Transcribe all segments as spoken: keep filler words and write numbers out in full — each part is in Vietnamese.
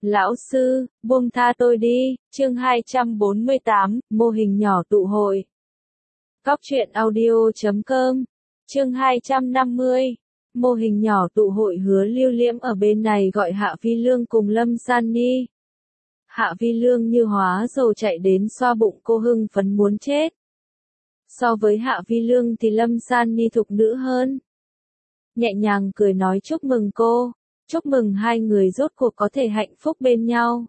Lão sư, buông tha tôi đi, chương hai trăm bốn mươi tám, mô hình nhỏ tụ hội. Cóc truyện audio chấm com, chương hai trăm năm mươi, mô hình nhỏ tụ hội. Hứa Lưu Liễm ở bên này gọi Hạ Vi Lương cùng Lâm San Ni. Hạ Vi Lương như hóa rồ chạy đến xoa bụng cô hưng phấn muốn chết. So với Hạ Vi Lương thì Lâm San Ni thục nữ hơn. Nhẹ nhàng cười nói chúc mừng cô. Chúc mừng hai người rốt cuộc có thể hạnh phúc bên nhau.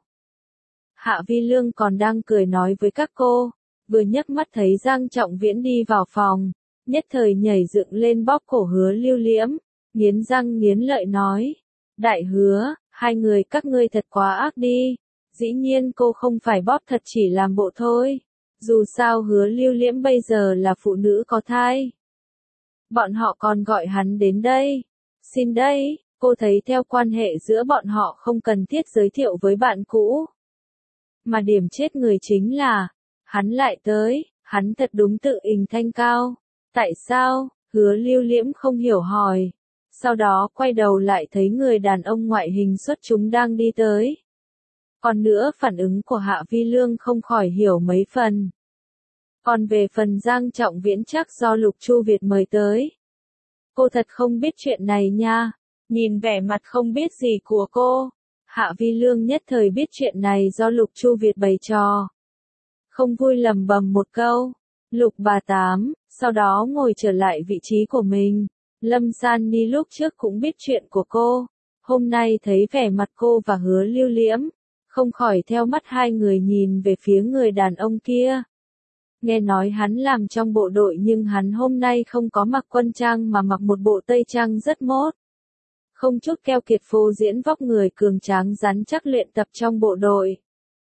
Hạ Vi Lương còn đang cười nói với các cô, vừa nhấc mắt thấy Giang Trọng Viễn đi vào phòng, nhất thời nhảy dựng lên bóp cổ Hứa Lưu Liễm, nghiến răng nghiến lợi nói, đại Hứa, hai người các ngươi thật quá ác đi, dĩ nhiên cô không phải bóp thật chỉ làm bộ thôi, dù sao Hứa Lưu Liễm bây giờ là phụ nữ có thai. Bọn họ còn gọi hắn đến đây, xin đây. Cô thấy theo quan hệ giữa bọn họ không cần thiết giới thiệu với bạn cũ. Mà điểm chết người chính là, hắn lại tới, hắn thật đúng tự ình thanh cao. Tại sao? Hứa Lưu Liễm không hiểu hỏi. Sau đó quay đầu lại thấy người đàn ông ngoại hình xuất chúng đang đi tới. Còn nữa phản ứng của Hạ Vi Lương không khỏi hiểu mấy phần. Còn về phần Giang Trọng Viễn chắc do Lục Chu Việt mời tới. Cô thật không biết chuyện này nha. Nhìn vẻ mặt không biết gì của cô, Hạ Vi Lương nhất thời biết chuyện này do Lục Chu Việt bày trò. Không vui lầm bầm một câu, Lục bà tám, sau đó ngồi trở lại vị trí của mình. Lâm San Ni lúc trước cũng biết chuyện của cô, hôm nay thấy vẻ mặt cô và Hứa Lưu Liễm, không khỏi theo mắt hai người nhìn về phía người đàn ông kia. Nghe nói hắn làm trong bộ đội nhưng hắn hôm nay không có mặc quân trang mà mặc một bộ tây trang rất mốt. Không chút keo kiệt phô diễn vóc người cường tráng rắn chắc luyện tập trong bộ đội.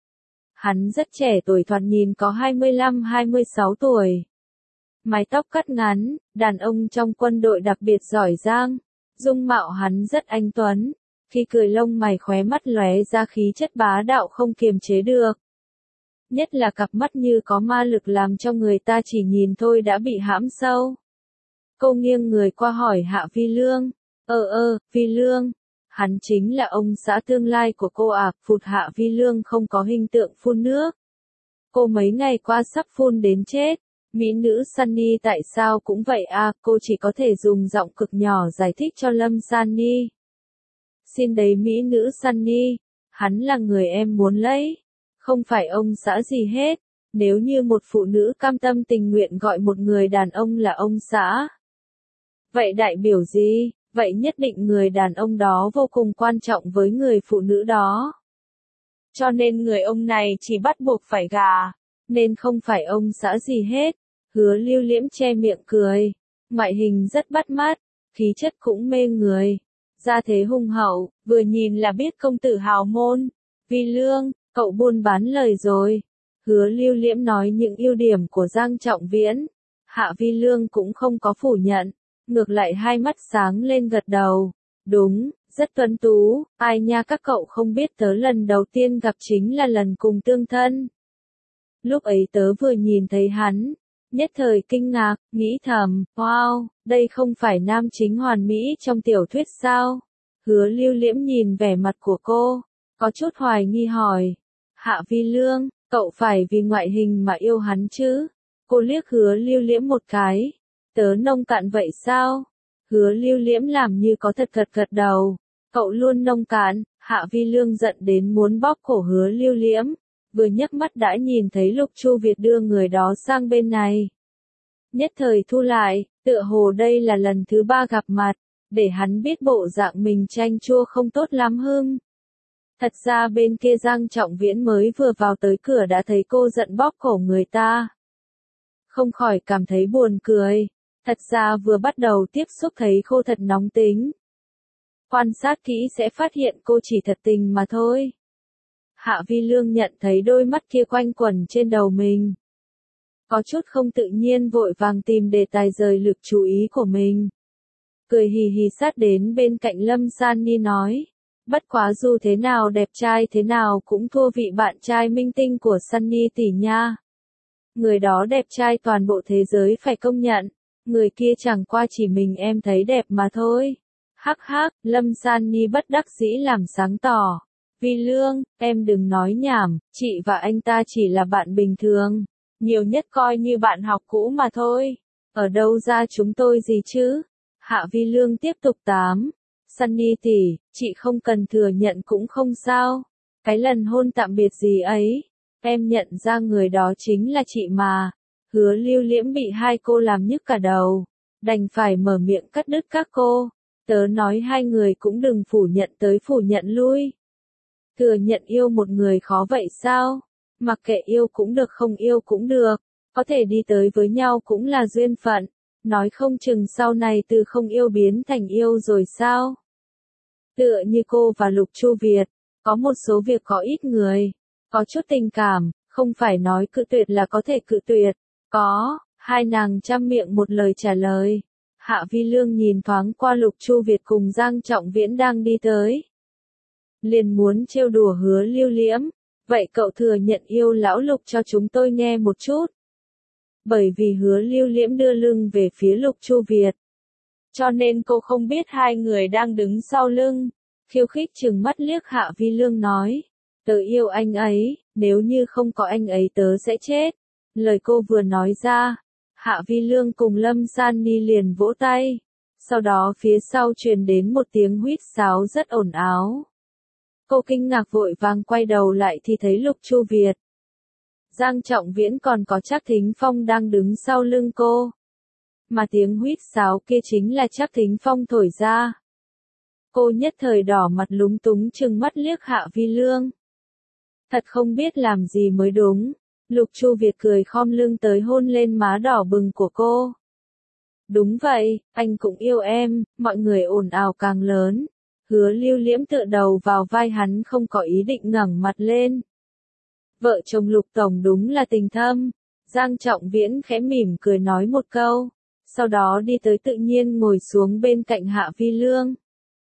Hắn rất trẻ tuổi thoạt nhìn có hai mươi lăm hai mươi sáu tuổi. Mái tóc cắt ngắn, đàn ông trong quân đội đặc biệt giỏi giang. Dung mạo hắn rất anh tuấn. Khi cười lông mày khóe mắt lóe ra khí chất bá đạo không kiềm chế được. Nhất là cặp mắt như có ma lực làm cho người ta chỉ nhìn thôi đã bị hãm sâu. Cô nghiêng người qua hỏi Hạ Vi Lương. Ờ ơ, Vi Lương, hắn chính là ông xã tương lai của cô à, phụt. Hạ Vi Lương không có hình tượng phun nước. Cô mấy ngày qua sắp phun đến chết, mỹ nữ Sunny tại sao cũng vậy à, cô chỉ có thể dùng giọng cực nhỏ giải thích cho Lâm Sunny. Xin đấy mỹ nữ Sunny, hắn là người em muốn lấy, không phải ông xã gì hết, nếu như một phụ nữ cam tâm tình nguyện gọi một người đàn ông là ông xã. Vậy đại biểu gì? Vậy nhất định người đàn ông đó vô cùng quan trọng với người phụ nữ đó. Cho nên người ông này chỉ bắt buộc phải gả, nên không phải ông xã gì hết. Hứa Lưu Liễm che miệng cười, ngoại hình rất bắt mắt, khí chất cũng mê người, gia thế hùng hậu, vừa nhìn là biết công tử hào môn. Vi Lương, cậu buôn bán lời rồi. Hứa Lưu Liễm nói những ưu điểm của Giang Trọng Viễn. Hạ Vi Lương cũng không có phủ nhận. Ngược lại hai mắt sáng lên gật đầu. Đúng, rất tuấn tú, ai nha các cậu không biết tớ lần đầu tiên gặp chính là lần cùng tương thân. Lúc ấy tớ vừa nhìn thấy hắn, nhất thời kinh ngạc, nghĩ thầm, wow, đây không phải nam chính hoàn mỹ trong tiểu thuyết sao? Hứa Lưu Liễm nhìn vẻ mặt của cô, có chút hoài nghi hỏi. Hạ Vi Lương, cậu phải vì ngoại hình mà yêu hắn chứ? Cô liếc Hứa Lưu Liễm một cái. Tớ nông cạn vậy sao? Hứa Lưu Liễm làm như có thật gật gật đầu. Cậu luôn nông cạn. Hạ Vi Lương giận đến muốn bóp cổ Hứa Lưu Liễm. Vừa nhấc mắt đã nhìn thấy Lục Chu Việt đưa người đó sang bên này. Nhất thời thu lại, tựa hồ đây là lần thứ ba gặp mặt, để hắn biết bộ dạng mình chanh chua không tốt lắm hưng. Thật ra bên kia Giang Trọng Viễn mới vừa vào tới cửa đã thấy cô giận bóp cổ người ta. Không khỏi cảm thấy buồn cười. Thật ra vừa bắt đầu tiếp xúc thấy cô thật nóng tính. Quan sát kỹ sẽ phát hiện cô chỉ thật tình mà thôi. Hạ Vi Lương nhận thấy đôi mắt kia quanh quẩn trên đầu mình. Có chút không tự nhiên vội vàng tìm đề tài rời lực chú ý của mình. Cười hì hì sát đến bên cạnh Lâm San Ni nói. Bất quá dù thế nào đẹp trai thế nào cũng thua vị bạn trai minh tinh của Sunny tỷ nha. Người đó đẹp trai toàn bộ thế giới phải công nhận. Người kia chẳng qua chỉ mình em thấy đẹp mà thôi. Hắc hắc, Lâm San Ni bất đắc dĩ làm sáng tỏ. Vi Lương, em đừng nói nhảm, chị và anh ta chỉ là bạn bình thường. Nhiều nhất coi như bạn học cũ mà thôi. Ở đâu ra chúng tôi gì chứ? Hạ Vi Lương tiếp tục tám. Sunny tỷ, chị không cần thừa nhận cũng không sao. Cái lần hôn tạm biệt gì ấy, em nhận ra người đó chính là chị mà. Hứa Lưu Liễm bị hai cô làm nhức cả đầu, đành phải mở miệng cắt đứt các cô. Tớ nói hai người cũng đừng phủ nhận tới phủ nhận lui. Thừa nhận yêu một người khó vậy sao? Mặc kệ yêu cũng được không yêu cũng được, có thể đi tới với nhau cũng là duyên phận. Nói không chừng sau này từ không yêu biến thành yêu rồi sao? Tựa như cô và Lục Chu Việt, có một số việc có ít người, có chút tình cảm, không phải nói cự tuyệt là có thể cự tuyệt. Có, hai nàng trăm miệng một lời trả lời. Hạ Vi Lương nhìn thoáng qua Lục Chu Việt cùng Giang Trọng Viễn đang đi tới. Liền muốn trêu đùa Hứa Lưu Liễm, vậy cậu thừa nhận yêu lão Lục cho chúng tôi nghe một chút. Bởi vì Hứa Lưu Liễm đưa lưng về phía Lục Chu Việt, cho nên cô không biết hai người đang đứng sau lưng. Khiêu khích trừng mắt liếc Hạ Vi Lương nói, tớ yêu anh ấy, nếu như không có anh ấy tớ sẽ chết. Lời cô vừa nói ra, Hạ Vi Lương cùng Lâm San Ni liền vỗ tay. Sau đó phía sau truyền đến một tiếng huýt sáo rất ồn ào. Cô kinh ngạc vội vàng quay đầu lại thì thấy Lục Chu Việt, Giang Trọng Viễn còn có Trác Thính Phong đang đứng sau lưng cô. Mà tiếng huýt sáo kia chính là Trác Thính Phong thổi ra. Cô nhất thời đỏ mặt lúng túng trừng mắt liếc Hạ Vi Lương. Thật không biết làm gì mới đúng. Lục Chu Việt cười khom lưng tới hôn lên má đỏ bừng của cô. Đúng vậy, anh cũng yêu em, mọi người ồn ào càng lớn. Hứa Lưu Liễm tựa đầu vào vai hắn không có ý định ngẩng mặt lên. Vợ chồng Lục Tổng đúng là tình thâm. Giang Trọng Viễn khẽ mỉm cười nói một câu, sau đó đi tới tự nhiên ngồi xuống bên cạnh Hạ Vi Lương.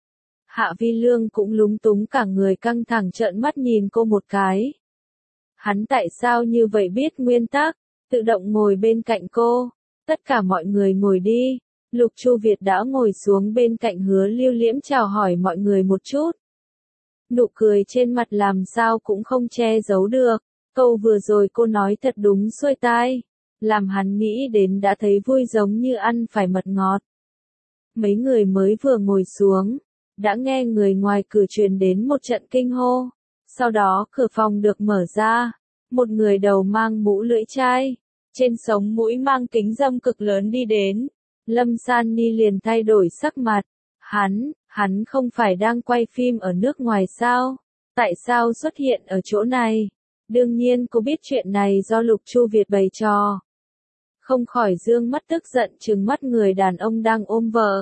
Hạ Vi Lương cũng lúng túng cả người căng thẳng trợn mắt nhìn cô một cái. Hắn tại sao như vậy biết nguyên tắc, tự động ngồi bên cạnh cô. Tất cả mọi người ngồi đi. Lục Chu Việt đã ngồi xuống bên cạnh Hứa Lưu Liễm chào hỏi mọi người một chút. Nụ cười trên mặt làm sao cũng không che giấu được. Câu vừa rồi cô nói thật đúng xuôi tai, làm hắn nghĩ đến đã thấy vui giống như ăn phải mật ngọt. Mấy người mới vừa ngồi xuống, đã nghe người ngoài cửa truyền đến một trận kinh hô. Sau đó cửa phòng được mở ra, một người đầu mang mũ lưỡi chai, trên sống mũi mang kính râm cực lớn đi đến. Lâm San Ni liền thay đổi sắc mặt. Hắn, hắn không phải đang quay phim ở nước ngoài sao? Tại sao xuất hiện ở chỗ này? Đương nhiên cô biết chuyện này do Lục Chu Việt bày trò. Không khỏi dương mắt tức giận trừng mắt người đàn ông đang ôm vợ.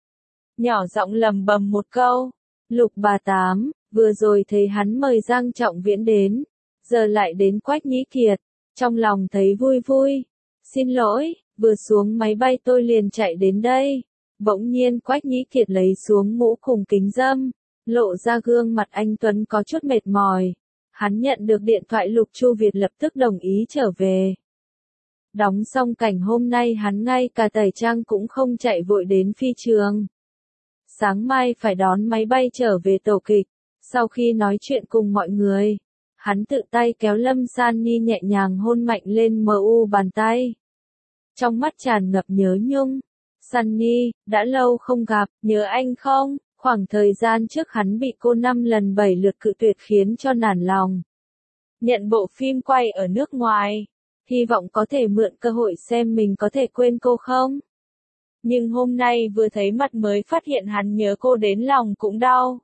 Nhỏ giọng lầm bầm một câu. Lục bà tám, vừa rồi thấy hắn mời Giang Trọng Viễn đến, giờ lại đến Quách Nhĩ Kiệt. Trong lòng thấy vui vui. Xin lỗi, vừa xuống máy bay tôi liền chạy đến đây. Bỗng nhiên Quách Nhĩ Kiệt lấy xuống mũ cùng kính râm, lộ ra gương mặt anh tuấn có chút mệt mỏi. Hắn nhận được điện thoại Lục Chu Việt lập tức đồng ý trở về. Đóng xong cảnh hôm nay hắn ngay cả tẩy trang cũng không chạy vội đến phi trường. Sáng mai phải đón máy bay trở về tổ kịch. Sau khi nói chuyện cùng mọi người, hắn tự tay kéo Lâm San Ni nhẹ nhàng hôn mạnh lên mờ u bàn tay. Trong mắt tràn ngập nhớ nhung. Sunny, đã lâu không gặp, nhớ anh không? Khoảng thời gian trước hắn bị cô năm lần bảy lượt cự tuyệt khiến cho nản lòng. Nhận bộ phim quay ở nước ngoài, hy vọng có thể mượn cơ hội xem mình có thể quên cô không? Nhưng hôm nay vừa thấy mặt mới phát hiện hắn nhớ cô đến lòng cũng đau.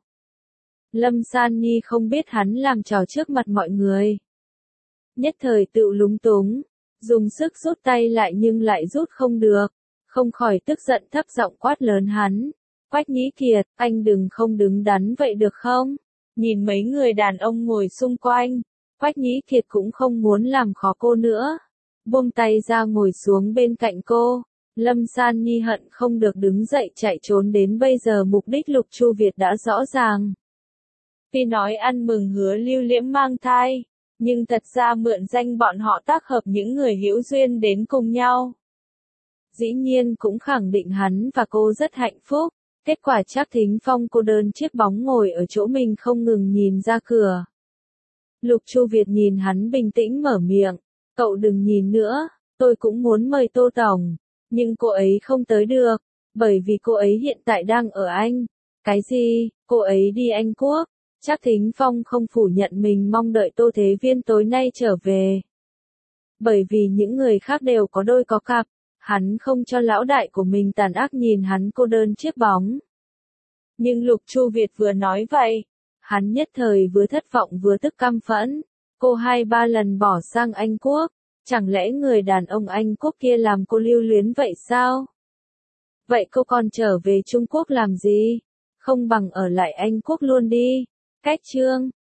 Lâm San Nhi không biết hắn làm trò trước mặt mọi người. Nhất thời tự lúng túng, dùng sức rút tay lại nhưng lại rút không được, không khỏi tức giận thấp giọng quát lớn hắn. Quách Nhĩ Kiệt, anh đừng không đứng đắn vậy được không? Nhìn mấy người đàn ông ngồi xung quanh, Quách Nhĩ Kiệt cũng không muốn làm khó cô nữa. Buông tay ra ngồi xuống bên cạnh cô. Lâm San Nhi hận không được đứng dậy chạy trốn đến bây giờ mục đích Lục Chu Việt đã rõ ràng. Tuy nói ăn mừng Hứa Lưu Liễm mang thai, nhưng thật ra mượn danh bọn họ tác hợp những người hữu duyên đến cùng nhau. Dĩ nhiên cũng khẳng định hắn và cô rất hạnh phúc. Kết quả Trác Thính Phong cô đơn chiếc bóng ngồi ở chỗ mình không ngừng nhìn ra cửa. Lục Chu Việt nhìn hắn bình tĩnh mở miệng, cậu đừng nhìn nữa, tôi cũng muốn mời Tô Tổng, nhưng cô ấy không tới được, bởi vì cô ấy hiện tại đang ở Anh. Cái gì, cô ấy đi Anh Quốc? Trác Thính Phong không phủ nhận mình mong đợi Tô Thế Viên tối nay trở về. Bởi vì những người khác đều có đôi có cặp, hắn không cho lão đại của mình tàn ác nhìn hắn cô đơn chiếc bóng. Nhưng Lục Chu Việt vừa nói vậy, hắn nhất thời vừa thất vọng vừa tức căm phẫn. Cô hai ba lần bỏ sang Anh Quốc, chẳng lẽ người đàn ông Anh Quốc kia làm cô lưu luyến vậy sao? Vậy cô còn trở về Trung Quốc làm gì? Không bằng ở lại Anh Quốc luôn đi. Cách chương